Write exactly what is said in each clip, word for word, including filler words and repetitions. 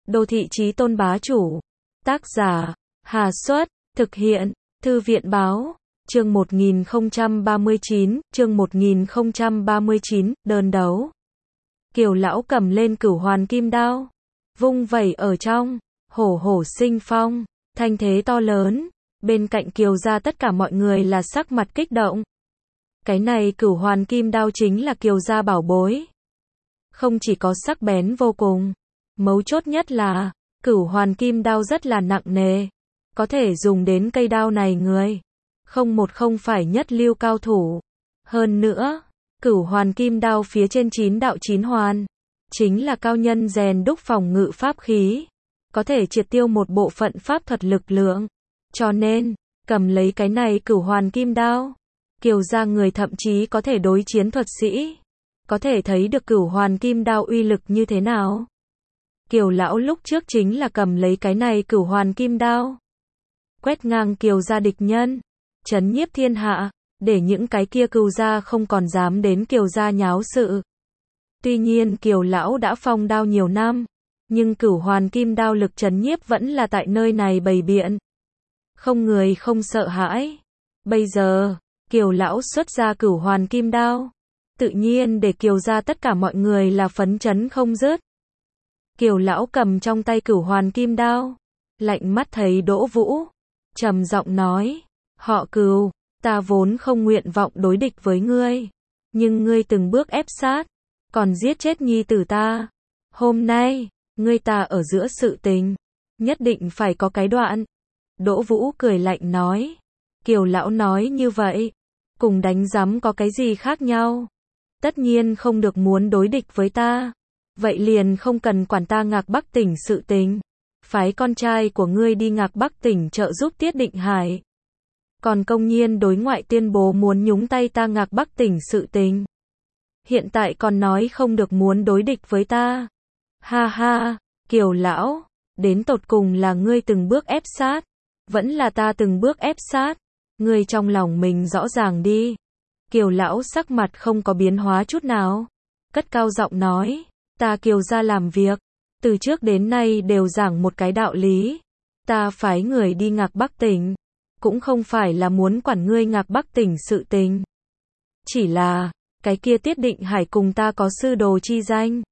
Đô thị chí tôn bá chủ. Tác giả, Hà Xuất, thực hiện, Thư viện Báo, chương một nghìn không trăm ba mươi chín, chương một nghìn không trăm ba mươi chín, đơn đấu. Kiều lão cầm lên cửu hoàn kim đao, vung vẩy ở trong, hổ hổ sinh phong, thanh thế to lớn, bên cạnh Kiều gia tất cả mọi người là sắc mặt kích động. Cái này cửu hoàn kim đao chính là Kiều gia bảo bối. Không chỉ có sắc bén vô cùng, mấu chốt nhất là, cửu hoàn kim đao rất là nặng nề. Có thể dùng đến cây đao này người, không một không phải nhất lưu cao thủ. Hơn nữa, cửu hoàn kim đao phía trên chín đạo chín hoàn, chính là cao nhân rèn đúc phòng ngự pháp khí. Có thể triệt tiêu một bộ phận pháp thuật lực lượng. Cho nên, cầm lấy cái này cửu hoàn kim đao, Kiều gia người thậm chí có thể đối chiến thuật sĩ. Có thể thấy được cửu hoàn kim đao uy lực như thế nào. Kiều lão lúc trước chính là cầm lấy cái này cửu hoàn kim đao, quét ngang Kiều gia địch nhân, trấn nhiếp thiên hạ, để những cái kia cừu gia không còn dám đến Kiều gia nháo sự. Tuy nhiên Kiều lão đã phong đao nhiều năm, nhưng cửu hoàn kim đao lực trấn nhiếp vẫn là tại nơi này bày biện. Không người không sợ hãi. Bây giờ, Kiều lão xuất ra cửu hoàn kim đao, tự nhiên để Kiều gia tất cả mọi người là phấn chấn không dứt. Kiều lão cầm trong tay cửu hoàn kim đao, lạnh mắt thấy Đỗ Vũ, trầm giọng nói, họ Cừu, ta vốn không nguyện vọng đối địch với ngươi, nhưng ngươi từng bước ép sát, còn giết chết nhi tử ta. Hôm nay, ngươi ta ở giữa sự tình, nhất định phải có cái đoạn. Đỗ Vũ cười lạnh nói, Kiều lão nói như vậy, cùng đánh giám có cái gì khác nhau. Tất nhiên không được muốn đối địch với ta. Vậy liền không cần quản ta Ngạc Bắc tỉnh sự tình. Phái con trai của ngươi đi Ngạc Bắc tỉnh trợ giúp Tiết Định Hải. Còn công nhiên đối ngoại tuyên bố muốn nhúng tay ta Ngạc Bắc tỉnh sự tình. Hiện tại còn nói không được muốn đối địch với ta. Ha ha, Kiều lão, đến tột cùng là ngươi từng bước ép sát, vẫn là ta từng bước ép sát. Ngươi trong lòng mình rõ ràng đi. Kiều lão sắc mặt không có biến hóa chút nào, cất cao giọng nói, ta Kiều gia làm việc, từ trước đến nay đều giảng một cái đạo lý. Ta phái người đi Ngạc Bắc tỉnh, cũng không phải là muốn quản ngươi Ngạc Bắc tỉnh sự tình. Chỉ là, cái kia Tiết Định Hải cùng ta có sư đồ chi danh.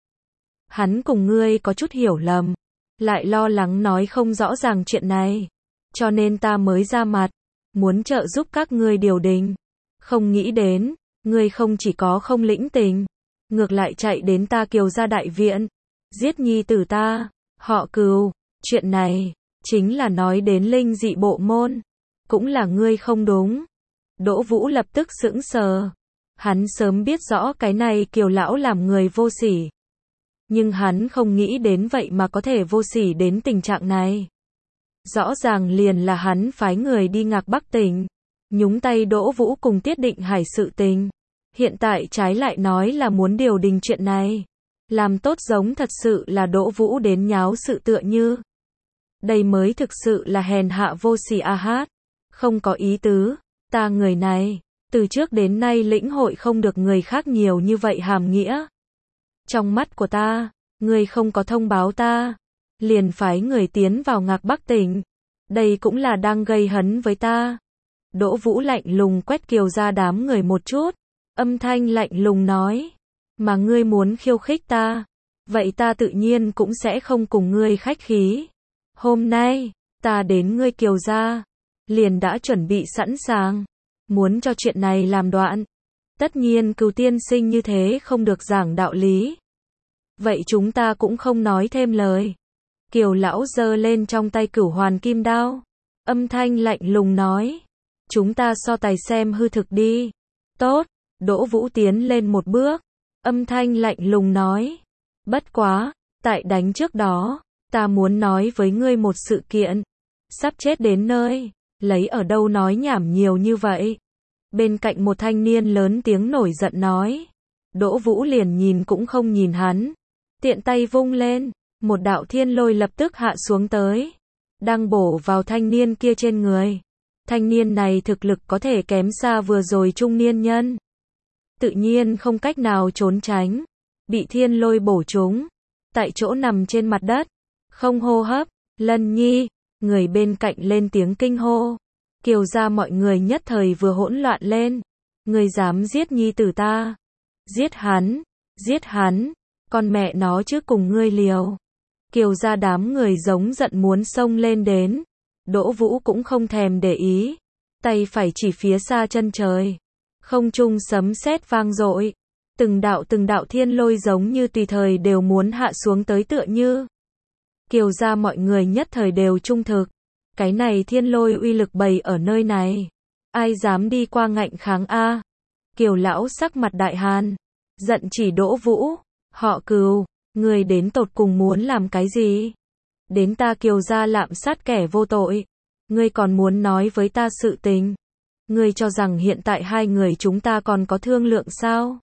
Hắn cùng ngươi có chút hiểu lầm, lại lo lắng nói không rõ ràng chuyện này. Cho nên ta mới ra mặt, muốn trợ giúp các ngươi điều đình. Không nghĩ đến, ngươi không chỉ có không lĩnh tình, ngược lại chạy đến ta Kiều gia đại viện, giết nhi tử ta. Họ Cừu, chuyện này, chính là nói đến linh dị bộ môn, cũng là ngươi không đúng. Đỗ Vũ lập tức sững sờ, hắn sớm biết rõ cái này Kiều lão làm người vô sỉ. Nhưng hắn không nghĩ đến vậy mà có thể vô sỉ đến tình trạng này. Rõ ràng liền là hắn phái người đi Ngạc Bắc tỉnh, nhúng tay Đỗ Vũ cùng Tiết Định Hải sự tình. Hiện tại trái lại nói là muốn điều đình chuyện này. Làm tốt giống thật sự là Đỗ Vũ đến nháo sự tựa như. Đây mới thực sự là hèn hạ vô sỉ a hát. Không có ý tứ, ta người này, từ trước đến nay lĩnh hội không được người khác nhiều như vậy hàm nghĩa. Trong mắt của ta, người không có thông báo ta, liền phái người tiến vào Ngạc Bắc tỉnh. Đây cũng là đang gây hấn với ta. Đỗ Vũ lạnh lùng quét Kiều gia đám người một chút, âm thanh lạnh lùng nói, mà ngươi muốn khiêu khích ta, vậy ta tự nhiên cũng sẽ không cùng ngươi khách khí. Hôm nay, ta đến ngươi Kiều gia, liền đã chuẩn bị sẵn sàng, muốn cho chuyện này làm đoạn. Tất nhiên Cừu tiên sinh như thế không được giảng đạo lý. Vậy chúng ta cũng không nói thêm lời. Kiều lão giơ lên trong tay cửu hoàn kim đao, âm thanh lạnh lùng nói, chúng ta so tài xem hư thực đi. Tốt. Đỗ Vũ tiến lên một bước, âm thanh lạnh lùng nói, bất quá, tại đánh trước đó, ta muốn nói với ngươi một sự kiện. Sắp chết đến nơi, lấy ở đâu nói nhảm nhiều như vậy. Bên cạnh một thanh niên lớn tiếng nổi giận nói. Đỗ Vũ liền nhìn cũng không nhìn hắn, tiện tay vung lên, một đạo thiên lôi lập tức hạ xuống tới, đang bổ vào thanh niên kia trên người. Thanh niên này thực lực có thể kém xa vừa rồi trung niên nhân, tự nhiên không cách nào trốn tránh, bị thiên lôi bổ trúng, tại chỗ nằm trên mặt đất, Không hô hấp, Lân Nhi, người bên cạnh lên tiếng kinh hô. Kiều gia mọi người nhất thời vừa hỗn loạn lên. Ngươi dám giết nhi tử ta? Giết hắn, giết hắn, con mẹ nó chứ cùng ngươi liều. Kiều gia đám người giống giận muốn xông lên đến. Đỗ Vũ cũng không thèm để ý, tay phải chỉ phía xa chân trời. Không trung sấm sét vang dội, từng đạo từng đạo thiên lôi giống như tùy thời đều muốn hạ xuống tới tựa như. Kiều gia mọi người nhất thời đều trung thực. Cái này thiên lôi uy lực bày ở nơi này, ai dám đi qua ngạnh kháng a? Kiều lão sắc mặt đại hàn, giận chỉ Đỗ Vũ, họ Cừu, người đến tột cùng muốn làm cái gì? Đến ta Kiều gia lạm sát kẻ vô tội, ngươi còn muốn nói với ta sự tình? Ngươi cho rằng hiện tại hai người chúng ta còn có thương lượng sao?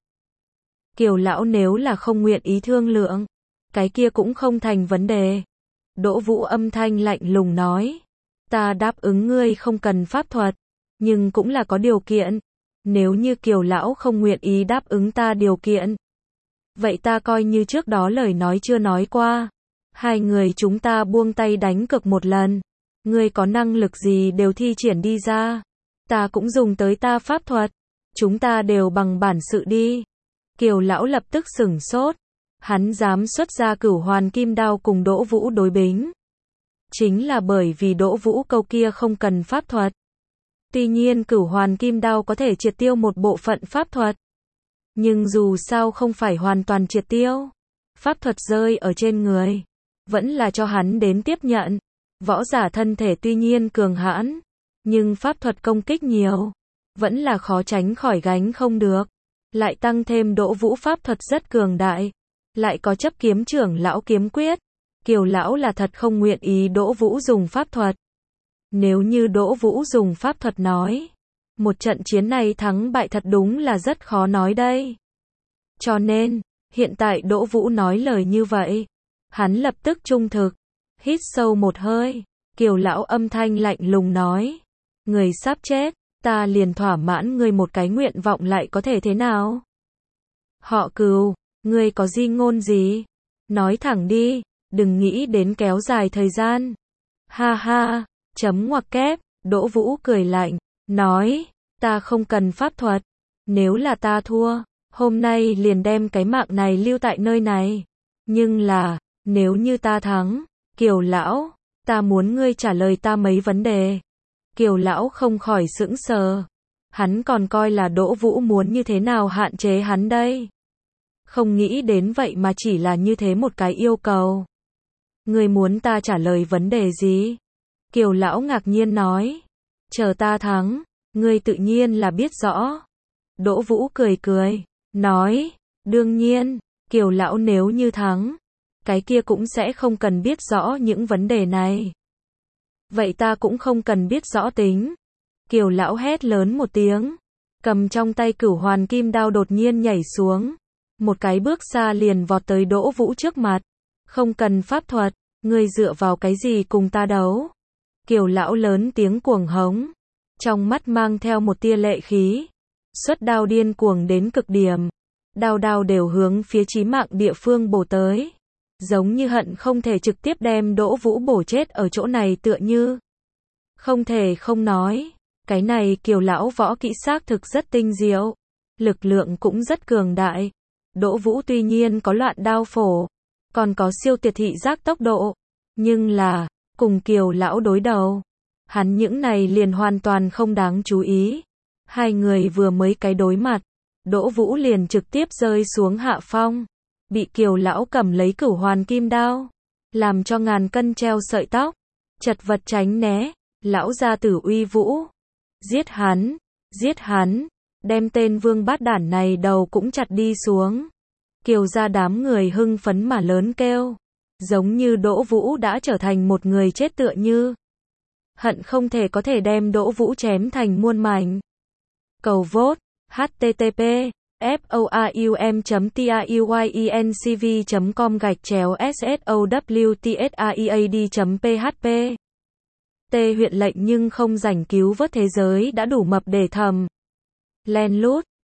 Kiều lão nếu là không nguyện ý thương lượng, cái kia cũng không thành vấn đề. Đỗ Vũ âm thanh lạnh lùng nói, ta đáp ứng ngươi không cần pháp thuật, nhưng cũng là có điều kiện. Nếu như Kiều lão không nguyện ý đáp ứng ta điều kiện, vậy ta coi như trước đó lời nói chưa nói qua. Hai người chúng ta buông tay đánh cược một lần. Ngươi có năng lực gì đều thi triển đi ra. Ta cũng dùng tới ta pháp thuật. Chúng ta đều bằng bản sự đi. Kiều lão lập tức sửng sốt. Hắn dám xuất ra Cửu Hoàn Kim Đao cùng Đỗ Vũ đối bính. Chính là bởi vì Đỗ Vũ câu kia không cần pháp thuật. Tuy nhiên Cửu Hoàn Kim Đao có thể triệt tiêu một bộ phận pháp thuật. Nhưng dù sao không phải hoàn toàn triệt tiêu. Pháp thuật rơi ở trên người. Vẫn là cho hắn đến tiếp nhận. Võ giả thân thể tuy nhiên cường hãn. Nhưng pháp thuật công kích nhiều. Vẫn là khó tránh khỏi gánh không được. Lại tăng thêm Đỗ Vũ pháp thuật rất cường đại. Lại có chấp kiếm trưởng lão kiếm quyết. Kiều lão là thật không nguyện ý Đỗ Vũ dùng pháp thuật. Nếu như Đỗ Vũ dùng pháp thuật nói, một trận chiến này thắng bại thật đúng là rất khó nói đây. Cho nên, hiện tại Đỗ Vũ nói lời như vậy, hắn lập tức trung thực, hít sâu một hơi, Kiều lão âm thanh lạnh lùng nói, người sắp chết, ta liền thỏa mãn ngươi một cái nguyện vọng lại có thể thế nào? Họ Cừu, ngươi có di ngôn gì? Nói thẳng đi, đừng nghĩ đến kéo dài thời gian. Ha ha, chấm ngoặc kép, Đỗ Vũ cười lạnh, nói, ta không cần pháp thuật. Nếu là ta thua, hôm nay liền đem cái mạng này lưu tại nơi này. Nhưng là, nếu như ta thắng, Kiều lão, ta muốn ngươi trả lời ta mấy vấn đề. Kiều lão không khỏi sững sờ. Hắn còn coi là Đỗ Vũ muốn như thế nào hạn chế hắn đây. Không nghĩ đến vậy mà chỉ là như thế một cái yêu cầu. Ngươi muốn ta trả lời vấn đề gì? Kiều lão ngạc nhiên nói. Chờ ta thắng, ngươi tự nhiên là biết rõ. Đỗ Vũ cười cười, nói, đương nhiên, Kiều lão nếu như thắng, cái kia cũng sẽ không cần biết rõ những vấn đề này. Vậy ta cũng không cần biết rõ tính. Kiều lão hét lớn một tiếng, cầm trong tay Cửu Hoàn Kim Đao đột nhiên nhảy xuống. Một cái bước xa liền vọt tới Đỗ Vũ trước mặt. Không cần pháp thuật, ngươi dựa vào cái gì cùng ta đấu? Kiều lão lớn tiếng cuồng hống, trong mắt mang theo một tia lệ khí, xuất đao điên cuồng đến cực điểm, đao đao đều hướng phía chí mạng địa phương bổ tới, giống như hận không thể trực tiếp đem Đỗ Vũ bổ chết ở chỗ này tựa như. Không thể không nói, cái này Kiều lão võ kỹ xác thực rất tinh diệu, lực lượng cũng rất cường đại. Đỗ Vũ tuy nhiên có loạn đao phổ, còn có siêu tuyệt thị giác tốc độ, nhưng là, cùng Kiều lão đối đầu, hắn những này liền hoàn toàn không đáng chú ý. Hai người vừa mới cái đối mặt, Đỗ Vũ liền trực tiếp rơi xuống hạ phong, bị Kiều lão cầm lấy Cửu Hoàn Kim Đao, làm cho ngàn cân treo sợi tóc, chật vật tránh né. Lão gia tử uy vũ, giết hắn, giết hắn, đem tên vương bát đản này đầu cũng chặt đi xuống. Kiều gia đám người hưng phấn mà lớn kêu, giống như Đỗ Vũ đã trở thành một người chết tựa như. Hận không thể có thể đem Đỗ Vũ chém thành muôn mảnh. Cầu vote, http forum chấm truyencv chấm com gạch chéo sowtsaead chấm php. T huyện lệnh nhưng không rảnh cứu vớt thế giới đã đủ mập để thầm. Len lút.